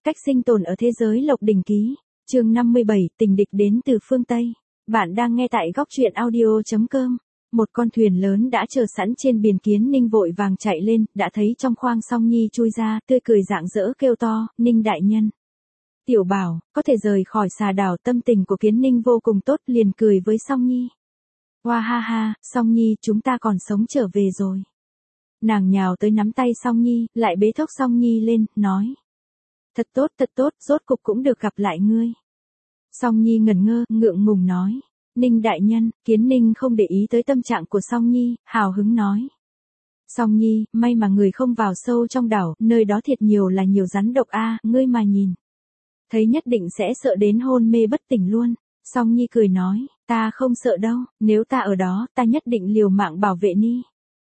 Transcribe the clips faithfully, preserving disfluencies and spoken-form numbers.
cách sinh tồn ở thế giới Lộc Đỉnh Ký. Chương năm mươi bảy, tình địch đến từ phương Tây. Bạn đang nghe tại góc truyện audio chấm com. Một con thuyền lớn đã chờ sẵn trên biển. Kiến Ninh vội vàng chạy lên, đã thấy trong khoang Song Nhi chui ra, tươi cười rạng rỡ kêu to, Ninh đại nhân. Tiểu Bảo, có thể rời khỏi xà đảo. Tâm tình của Kiến Ninh vô cùng tốt, liền cười với Song Nhi. Hoa ha ha, Song Nhi, chúng ta còn sống trở về rồi. Nàng nhào tới nắm tay Song Nhi, lại bế thốc Song Nhi lên, nói. Thật tốt, thật tốt, rốt cục cũng được gặp lại ngươi. Song Nhi ngẩn ngơ, ngượng ngùng nói. Ninh đại nhân. Kiến Ninh không để ý tới tâm trạng của Song Nhi, hào hứng nói. Song Nhi, may mà người không vào sâu trong đảo, nơi đó thiệt nhiều là nhiều rắn độc a, ngươi mà nhìn. Thấy nhất định sẽ sợ đến hôn mê bất tỉnh luôn. Song Nhi cười nói, ta không sợ đâu, nếu ta ở đó, ta nhất định liều mạng bảo vệ Ni.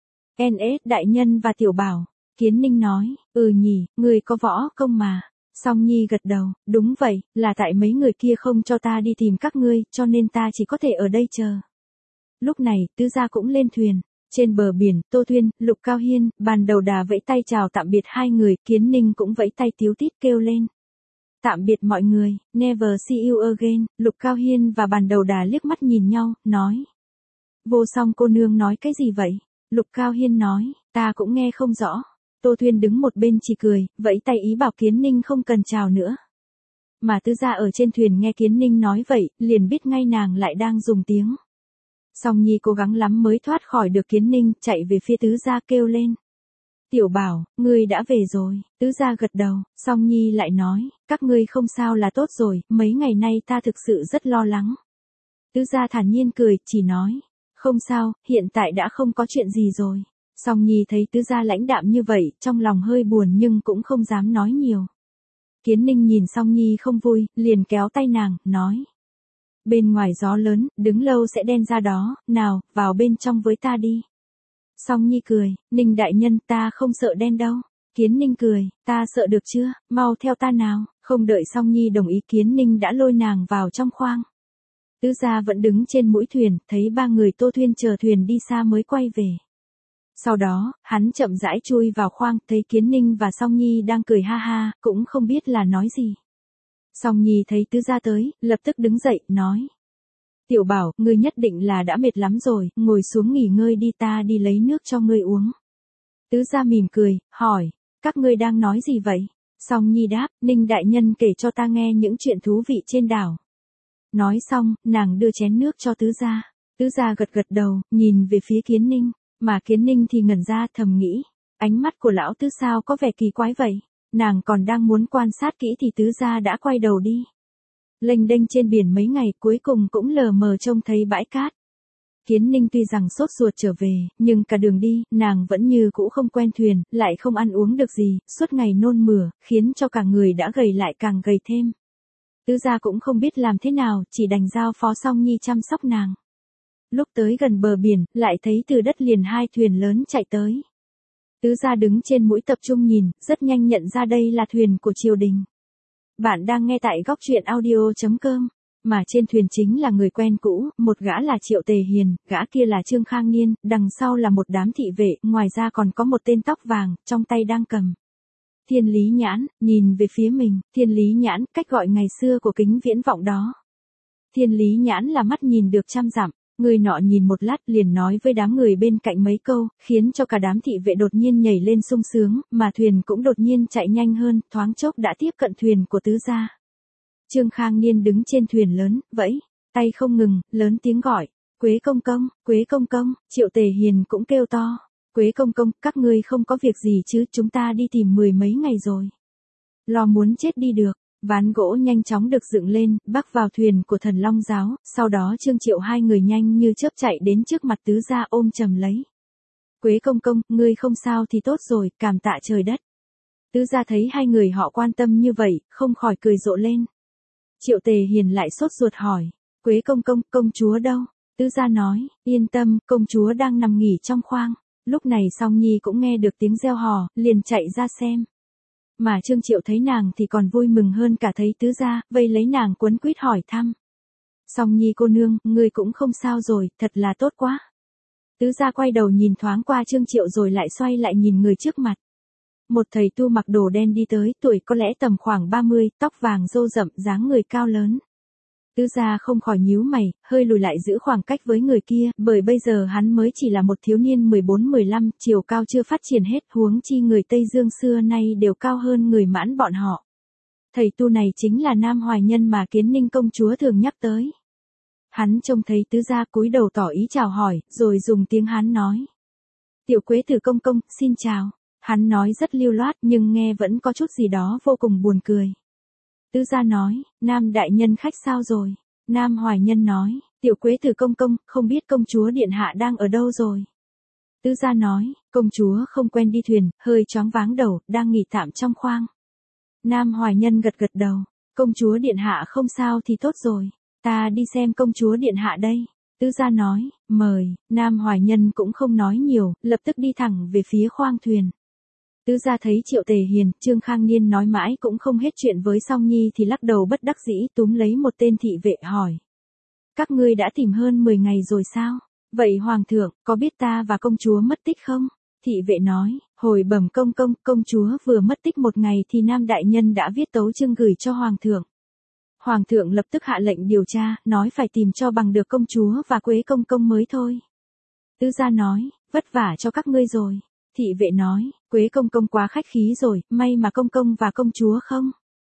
en ét đại nhân và Tiểu Bảo. Kiến Ninh nói, ừ nhỉ, người có võ công mà. Song Nhi gật đầu, đúng vậy, là tại mấy người kia không cho ta đi tìm các ngươi, cho nên ta chỉ có thể ở đây chờ. Lúc này, Tứ Gia cũng lên thuyền. Trên bờ biển, Tô Thuyên, Lục Cao Hiên, Bàn Đầu Đà vẫy tay chào tạm biệt hai người, Kiến Ninh cũng vẫy tay tíu tít kêu lên. Tạm biệt mọi người, never see you again. Lục Cao Hiên và Bàn Đầu Đà liếc mắt nhìn nhau, nói. Vô Song cô nương nói cái gì vậy? Lục Cao Hiên nói, ta cũng nghe không rõ. Tô Thuyên đứng một bên chỉ cười, vẫy tay ý bảo Kiến Ninh không cần chào nữa. Mà Tứ Gia ở trên thuyền nghe Kiến Ninh nói vậy, liền biết ngay nàng lại đang dùng tiếng. Song Nhi cố gắng lắm mới thoát khỏi được Kiến Ninh, chạy về phía Tứ Gia kêu lên. Tiểu Bảo, ngươi đã về rồi. Tứ Gia gật đầu, Song Nhi lại nói, các ngươi không sao là tốt rồi, mấy ngày nay ta thực sự rất lo lắng. Tứ Gia thản nhiên cười, chỉ nói, không sao, hiện tại đã không có chuyện gì rồi. Song Nhi thấy Tứ Gia lãnh đạm như vậy, trong lòng hơi buồn nhưng cũng không dám nói nhiều. Kiến Ninh nhìn Song Nhi không vui, liền kéo tay nàng, nói. Bên ngoài gió lớn, đứng lâu sẽ đen ra đó, nào, vào bên trong với ta đi. Song Nhi cười, Ninh đại nhân, ta không sợ đen đâu. Kiến Ninh cười, ta sợ được chưa, mau theo ta nào. Không đợi Song Nhi đồng ý, Kiến Ninh đã lôi nàng vào trong khoang. Tứ Gia vẫn đứng trên mũi thuyền, thấy ba người Tô Thuyên chờ thuyền đi xa mới quay về. Sau đó, hắn chậm rãi chui vào khoang, thấy Kiến Ninh và Song Nhi đang cười ha ha, cũng không biết là nói gì. Song Nhi thấy Tứ Gia tới, lập tức đứng dậy, nói. Tiểu Bảo, ngươi nhất định là đã mệt lắm rồi, ngồi xuống nghỉ ngơi đi, ta đi lấy nước cho ngươi uống. Tứ Gia mỉm cười, hỏi, các ngươi đang nói gì vậy? Song Nhi đáp, Ninh đại nhân kể cho ta nghe những chuyện thú vị trên đảo. Nói xong, nàng đưa chén nước cho Tứ Gia. Tứ Gia gật gật đầu, nhìn về phía Kiến Ninh. Mà Kiến Ninh thì ngẩn ra, thầm nghĩ, ánh mắt của lão Tứ sao có vẻ kỳ quái vậy. Nàng còn đang muốn quan sát kỹ thì Tứ Gia đã quay đầu đi. Lênh đênh trên biển mấy ngày, cuối cùng cũng lờ mờ trông thấy bãi cát. Kiến Ninh tuy rằng sốt ruột trở về, nhưng cả đường đi, nàng vẫn như cũ không quen thuyền, lại không ăn uống được gì, suốt ngày nôn mửa, khiến cho cả người đã gầy lại càng gầy thêm. Tứ Gia cũng không biết làm thế nào, chỉ đành giao phó Song Nhi chăm sóc nàng. Lúc tới gần bờ biển, lại thấy từ đất liền hai thuyền lớn chạy tới. Tứ Gia đứng trên mũi tập trung nhìn, rất nhanh nhận ra đây là thuyền của triều đình. Bạn đang nghe tại góc truyện audio chấm com. Mà trên thuyền chính là người quen cũ, một gã là Triệu Tề Hiền, gã kia là Trương Khang Niên, đằng sau là một đám thị vệ, ngoài ra còn có một tên tóc vàng, trong tay đang cầm. Thiên Lý Nhãn, nhìn về phía mình, Thiên Lý Nhãn, cách gọi ngày xưa của Kính Viễn Vọng đó. Thiên Lý Nhãn là mắt nhìn được trăm dặm. Người nọ nhìn một lát liền nói với đám người bên cạnh mấy câu, khiến cho cả đám thị vệ đột nhiên nhảy lên sung sướng, mà thuyền cũng đột nhiên chạy nhanh hơn, thoáng chốc đã tiếp cận thuyền của Tứ Gia. Trương Khang Niên đứng trên thuyền lớn, vẫy, tay không ngừng, lớn tiếng gọi, Quế công công, Quế công công. Triệu Tề Hiền cũng kêu to, Quế công công, các ngươi không có việc gì chứ, chúng ta đi tìm mười mấy ngày rồi. Lo muốn chết đi được. Ván gỗ nhanh chóng được dựng lên, bắc vào thuyền của Thần Long Giáo, sau đó Trương Triệu hai người nhanh như chớp chạy đến trước mặt Tứ Gia ôm chầm lấy. Quế công công, ngươi không sao thì tốt rồi, cảm tạ trời đất. Tứ Gia thấy hai người họ quan tâm như vậy, không khỏi cười rộ lên. Triệu Tề Hiền lại sốt ruột hỏi, Quế công công, công chúa đâu? Tứ Gia nói, yên tâm, công chúa đang nằm nghỉ trong khoang. Lúc này Song Nhi cũng nghe được tiếng reo hò, liền chạy ra xem. Mà Trương Triệu thấy nàng thì còn vui mừng hơn cả thấy Tứ Gia, vây lấy nàng quấn quýt hỏi thăm. Song Nhi cô nương, ngươi cũng không sao rồi, thật là tốt quá. Tứ Gia quay đầu nhìn thoáng qua Trương Triệu rồi lại xoay lại nhìn người trước mặt. Một thầy tu mặc đồ đen đi tới, tuổi có lẽ tầm khoảng ba mươi, tóc vàng râu rậm, dáng người cao lớn. Tứ gia không khỏi nhíu mày, hơi lùi lại giữ khoảng cách với người kia, bởi bây giờ hắn mới chỉ là một thiếu niên mười bốn mười lăm, chiều cao chưa phát triển hết, huống chi người Tây Dương xưa nay đều cao hơn người Mãn bọn họ. Thầy tu này chính là Nam Hoài Nhân mà Kiến Ninh công chúa thường nhắc tới. Hắn trông thấy tứ gia cúi đầu tỏ ý chào hỏi, rồi dùng tiếng Hán nói. Tiểu Quế Tử công công, xin chào. Hắn nói rất lưu loát nhưng nghe vẫn có chút gì đó vô cùng buồn cười. Tứ gia nói, Nam đại nhân khách sao rồi? Nam Hoài Nhân nói, Tiểu Quế Tử công công, không biết công chúa điện hạ đang ở đâu rồi? Tứ gia nói, công chúa không quen đi thuyền, hơi choáng váng đầu, đang nghỉ tạm trong khoang. Nam Hoài Nhân gật gật đầu, công chúa điện hạ không sao thì tốt rồi, ta đi xem công chúa điện hạ đây. Tứ gia nói, mời, Nam Hoài Nhân cũng không nói nhiều, lập tức đi thẳng về phía khoang thuyền. Tứ gia thấy Triệu Tề Hiền, Trương Khang Niên nói mãi cũng không hết chuyện với Song Nhi thì lắc đầu bất đắc dĩ túm lấy một tên thị vệ hỏi. Các ngươi đã tìm hơn mười ngày rồi sao? Vậy Hoàng thượng, có biết ta và công chúa mất tích không? Thị vệ nói, hồi bẩm công công, công chúa vừa mất tích một ngày thì Nam đại nhân đã viết tấu chương gửi cho Hoàng thượng. Hoàng thượng lập tức hạ lệnh điều tra, nói phải tìm cho bằng được công chúa và Quế công công mới thôi. Tứ gia nói, vất vả cho các ngươi rồi. Thị vệ nói, Quế công công quá khách khí rồi, may mà công công và công chúa không.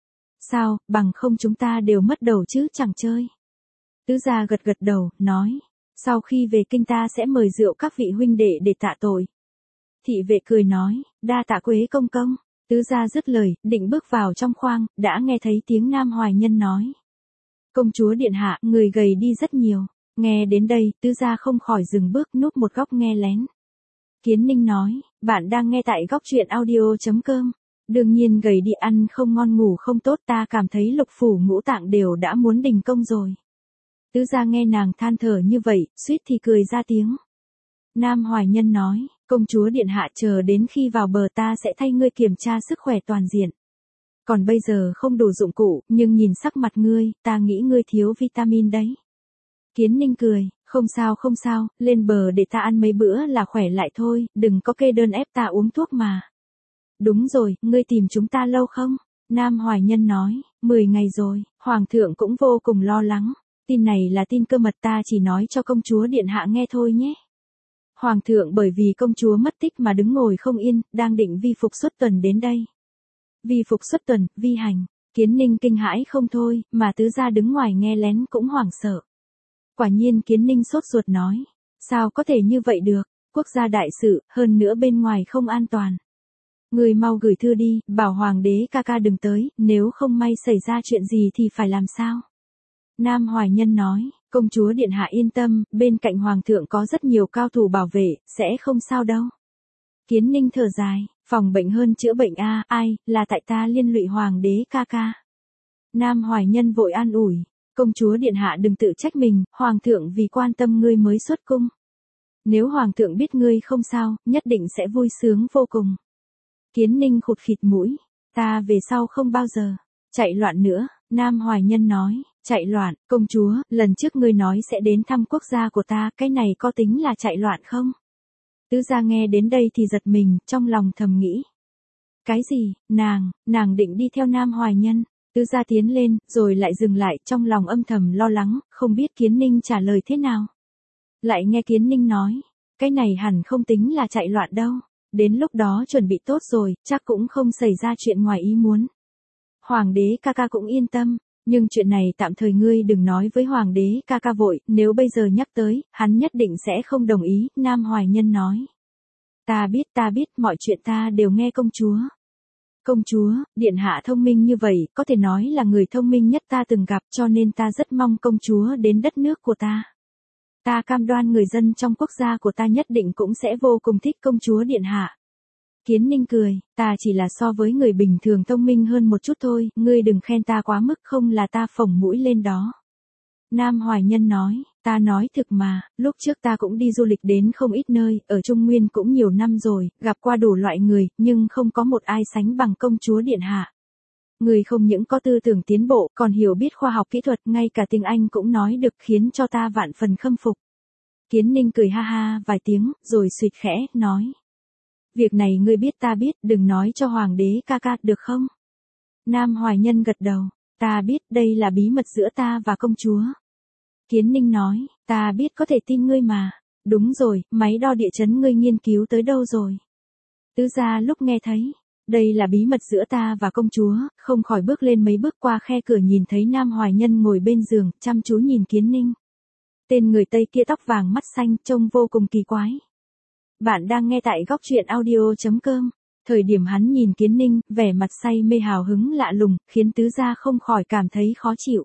Sao, bằng không chúng ta đều mất đầu chứ chẳng chơi. Tứ gia gật gật đầu, nói, sau khi về kinh ta sẽ mời rượu các vị huynh đệ để tạ tội. Thị vệ cười nói, đa tạ Quế công công. Tứ gia dứt lời, định bước vào trong khoang, đã nghe thấy tiếng Nam Hoài Nhân nói. Công chúa điện hạ, người gầy đi rất nhiều. Nghe đến đây, tứ gia không khỏi dừng bước núp một góc nghe lén. Kiến Ninh nói, bạn đang nghe tại góc truyện audio chấm com. Đương nhiên gầy đi ăn không ngon ngủ không tốt, ta cảm thấy lục phủ ngũ tạng đều đã muốn đình công rồi. Tứ gia nghe nàng than thở như vậy, suýt thì cười ra tiếng. Nam Hoài Nhân nói, công chúa điện hạ chờ đến khi vào bờ ta sẽ thay ngươi kiểm tra sức khỏe toàn diện. Còn bây giờ không đủ dụng cụ, nhưng nhìn sắc mặt ngươi, ta nghĩ ngươi thiếu vitamin đấy. Kiến Ninh cười, không sao không sao, lên bờ để ta ăn mấy bữa là khỏe lại thôi, đừng có kê đơn ép ta uống thuốc mà. Đúng rồi, ngươi tìm chúng ta lâu không? Nam Hoài Nhân nói, mười ngày rồi, Hoàng thượng cũng vô cùng lo lắng. Tin này là tin cơ mật, ta chỉ nói cho công chúa điện hạ nghe thôi nhé. Hoàng thượng bởi vì công chúa mất tích mà đứng ngồi không yên, đang định vi phục xuất tuần đến đây. Vi phục xuất tuần, vi hành, Kiến Ninh kinh hãi không thôi, mà tứ gia đứng ngoài nghe lén cũng hoảng sợ. Quả nhiên Kiến Ninh sốt ruột nói, sao có thể như vậy được, quốc gia đại sự, hơn nữa bên ngoài không an toàn. Người mau gửi thư đi, bảo hoàng đế ca ca đừng tới, nếu không may xảy ra chuyện gì thì phải làm sao? Nam Hoài Nhân nói, công chúa điện hạ yên tâm, bên cạnh hoàng thượng có rất nhiều cao thủ bảo vệ, sẽ không sao đâu. Kiến Ninh thở dài, phòng bệnh hơn chữa bệnh a, ai, là tại ta liên lụy hoàng đế ca ca. Nam Hoài Nhân vội an ủi, công chúa điện hạ đừng tự trách mình, hoàng thượng vì quan tâm ngươi mới xuất cung. Nếu hoàng thượng biết ngươi không sao, nhất định sẽ vui sướng vô cùng. Kiến Ninh khụt khịt mũi, ta về sau không bao giờ chạy loạn nữa. Nam Hoài Nhân nói, chạy loạn, công chúa, lần trước ngươi nói sẽ đến thăm quốc gia của ta, cái này có tính là chạy loạn không? Tứ gia nghe đến đây thì giật mình, trong lòng thầm nghĩ. Cái gì, nàng, nàng định đi theo Nam Hoài Nhân? Tứ gia tiến lên, rồi lại dừng lại, trong lòng âm thầm lo lắng, không biết Kiến Ninh trả lời thế nào. Lại nghe Kiến Ninh nói, cái này hẳn không tính là chạy loạn đâu, đến lúc đó chuẩn bị tốt rồi, chắc cũng không xảy ra chuyện ngoài ý muốn. Hoàng đế ca ca cũng yên tâm, nhưng chuyện này tạm thời ngươi đừng nói với hoàng đế ca ca vội, nếu bây giờ nhắc tới, hắn nhất định sẽ không đồng ý, Nam Hoài Nhân nói. Ta biết ta biết, mọi chuyện ta đều nghe công chúa. Công chúa, điện hạ thông minh như vậy, có thể nói là người thông minh nhất ta từng gặp, cho nên ta rất mong công chúa đến đất nước của ta. Ta cam đoan người dân trong quốc gia của ta nhất định cũng sẽ vô cùng thích công chúa điện hạ. Kiến Ninh cười, ta chỉ là so với người bình thường thông minh hơn một chút thôi, ngươi đừng khen ta quá mức, không là ta phồng mũi lên đó. Nam Hoài Nhân nói, ta nói thực mà, lúc trước ta cũng đi du lịch đến không ít nơi, ở Trung Nguyên cũng nhiều năm rồi, gặp qua đủ loại người, nhưng không có một ai sánh bằng công chúa điện hạ. Người không những có tư tưởng tiến bộ, còn hiểu biết khoa học kỹ thuật, ngay cả tiếng Anh cũng nói được, khiến cho ta vạn phần khâm phục. Kiến Ninh cười ha ha vài tiếng, rồi suýt khẽ, nói. Việc này ngươi biết ta biết, đừng nói cho hoàng đế ca ca, được không? Nam Hoài Nhân gật đầu, ta biết, đây là bí mật giữa ta và công chúa. Kiến Ninh nói, ta biết, có thể tin ngươi mà. Đúng rồi, máy đo địa chấn ngươi nghiên cứu tới đâu rồi? Tứ gia lúc nghe thấy, đây là bí mật giữa ta và công chúa, không khỏi bước lên mấy bước qua khe cửa nhìn thấy Nam Hoài Nhân ngồi bên giường, chăm chú nhìn Kiến Ninh. Tên người Tây kia tóc vàng mắt xanh, trông vô cùng kỳ quái. Bạn đang nghe tại góc truyện audio.com. Thời điểm hắn nhìn Kiến Ninh, vẻ mặt say mê hào hứng lạ lùng, khiến tứ gia không khỏi cảm thấy khó chịu.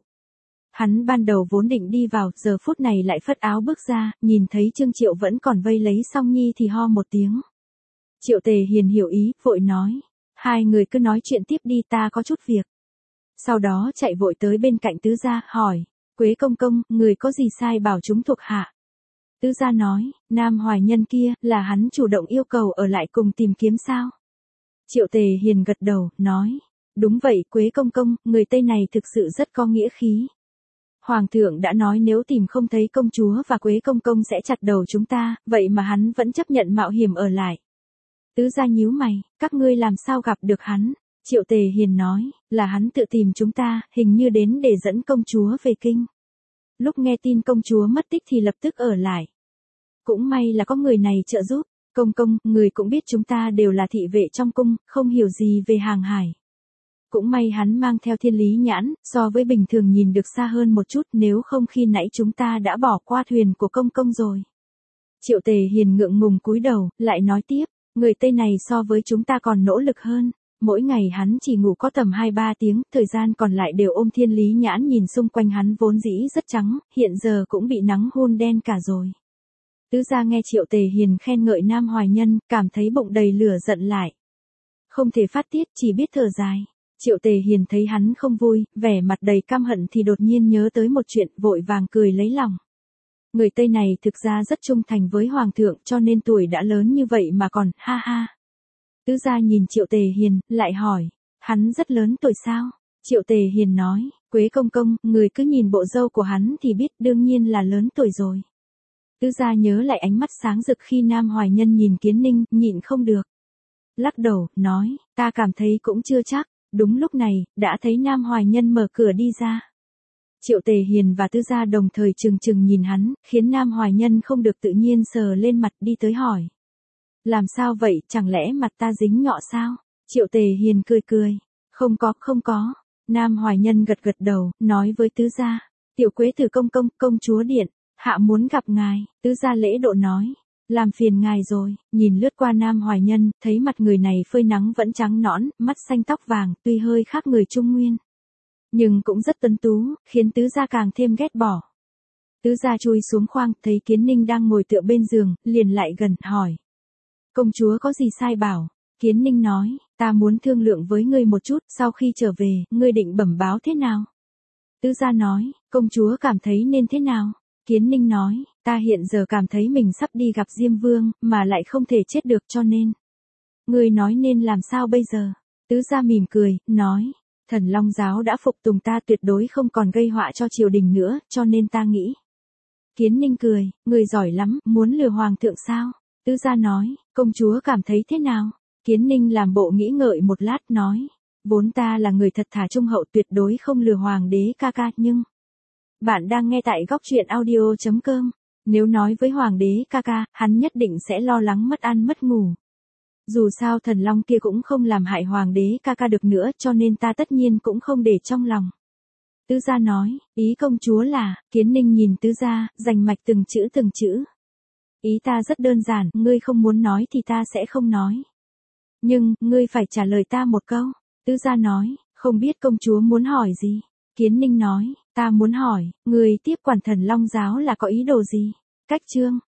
Hắn ban đầu vốn định đi vào, giờ phút này lại phất áo bước ra, nhìn thấy Trương Triệu vẫn còn vây lấy Song Nhi thì ho một tiếng. Triệu Tề Hiền hiểu ý, vội nói, hai người cứ nói chuyện tiếp đi, ta có chút việc. Sau đó chạy vội tới bên cạnh tứ gia, hỏi, Quế công công, người có gì sai bảo chúng thuộc hạ? Tứ gia nói, Nam Hoài Nhân kia, là hắn chủ động yêu cầu ở lại cùng tìm kiếm sao? Triệu Tề Hiền gật đầu, nói, đúng vậy Quế công công, người Tây này thực sự rất có nghĩa khí. Hoàng thượng đã nói nếu tìm không thấy công chúa và Quế công công sẽ chặt đầu chúng ta, vậy mà hắn vẫn chấp nhận mạo hiểm ở lại. Tứ gia nhíu mày, các ngươi làm sao gặp được hắn? Triệu Tề Hiền nói, là hắn tự tìm chúng ta, hình như đến để dẫn công chúa về kinh. Lúc nghe tin công chúa mất tích thì lập tức ở lại. Cũng may là có người này trợ giúp. Công công, người cũng biết chúng ta đều là thị vệ trong cung, không hiểu gì về hàng hải. Cũng may hắn mang theo thiên lý nhãn, so với bình thường nhìn được xa hơn một chút, nếu không khi nãy chúng ta đã bỏ qua thuyền của công công rồi. Triệu Tề Hiền ngượng ngùng cúi đầu, lại nói tiếp, người Tây này so với chúng ta còn nỗ lực hơn. Mỗi ngày hắn chỉ ngủ có tầm hai ba tiếng, thời gian còn lại đều ôm thiên lý nhãn nhìn xung quanh hắn vốn dĩ rất trắng, hiện giờ cũng bị nắng hôn đen cả rồi. Tứ gia nghe Triệu Tề Hiền khen ngợi Nam Hoài Nhân, cảm thấy bụng đầy lửa giận lại. Không thể phát tiết, chỉ biết thở dài. Triệu Tề Hiền thấy hắn không vui, vẻ mặt đầy căm hận thì đột nhiên nhớ tới một chuyện, vội vàng cười lấy lòng. Người Tây này thực ra rất trung thành với Hoàng thượng cho nên tuổi đã lớn như vậy mà còn, ha ha. Tứ gia nhìn Triệu Tề Hiền, lại hỏi, hắn rất lớn tuổi sao? Triệu Tề Hiền nói, Quế công công, người cứ nhìn bộ râu của hắn thì biết đương nhiên là lớn tuổi rồi. Tứ gia nhớ lại ánh mắt sáng rực khi Nam Hoài Nhân nhìn Kiến Ninh, nhịn không được. Lắc đầu, nói, ta cảm thấy cũng chưa chắc. Đúng lúc này, đã thấy Nam Hoài Nhân mở cửa đi ra. Triệu Tề Hiền và Tứ gia đồng thời trừng trừng nhìn hắn, khiến Nam Hoài Nhân không được tự nhiên sờ lên mặt đi tới hỏi. Làm sao vậy, chẳng lẽ mặt ta dính nhọ sao? Triệu Tề Hiền cười cười. Không có, không có. Nam Hoài Nhân gật gật đầu, nói với Tứ gia. Tiểu Quế Tử công công, công chúa điện. Hạ muốn gặp ngài. Tứ gia lễ độ nói. Làm phiền ngài rồi. Nhìn lướt qua Nam Hoài Nhân, thấy mặt người này phơi nắng vẫn trắng nõn, mắt xanh tóc vàng, tuy hơi khác người Trung Nguyên. Nhưng cũng rất tuấn tú, khiến tứ gia càng thêm ghét bỏ. Tứ gia chui xuống khoang, thấy Kiến Ninh đang ngồi tựa bên giường, liền lại gần, hỏi. Công chúa có gì sai bảo? Kiến Ninh nói, ta muốn thương lượng với ngươi một chút, sau khi trở về, ngươi định bẩm báo thế nào? Tứ gia nói, công chúa cảm thấy nên thế nào? Kiến Ninh nói, ta hiện giờ cảm thấy mình sắp đi gặp Diêm Vương, mà lại không thể chết được cho nên. Ngươi nói nên làm sao bây giờ? Tứ gia mỉm cười, nói, Thần Long giáo đã phục tùng ta, tuyệt đối không còn gây họa cho triều đình nữa, cho nên ta nghĩ. Kiến Ninh cười, ngươi giỏi lắm, muốn lừa hoàng thượng sao? Tứ gia nói, công chúa cảm thấy thế nào? Kiến Ninh làm bộ nghĩ ngợi một lát nói, vốn ta là người thật thà trung hậu, tuyệt đối không lừa hoàng đế ca ca, nhưng... Bạn đang nghe tại góc truyện audio.com. Nếu nói với hoàng đế ca ca, hắn nhất định sẽ lo lắng mất ăn mất ngủ. Dù sao Thần Long kia cũng không làm hại hoàng đế ca ca được nữa, cho nên ta tất nhiên cũng không để trong lòng. Tứ gia nói, ý công chúa là, Kiến Ninh nhìn tứ gia, rành mạch từng chữ từng chữ. Ý ta rất đơn giản, ngươi không muốn nói thì ta sẽ không nói. Nhưng, ngươi phải trả lời ta một câu. Tứ gia nói, không biết công chúa muốn hỏi gì. Kiến Ninh nói, ta muốn hỏi, người tiếp quản Thần Long giáo là có ý đồ gì? Cách chương.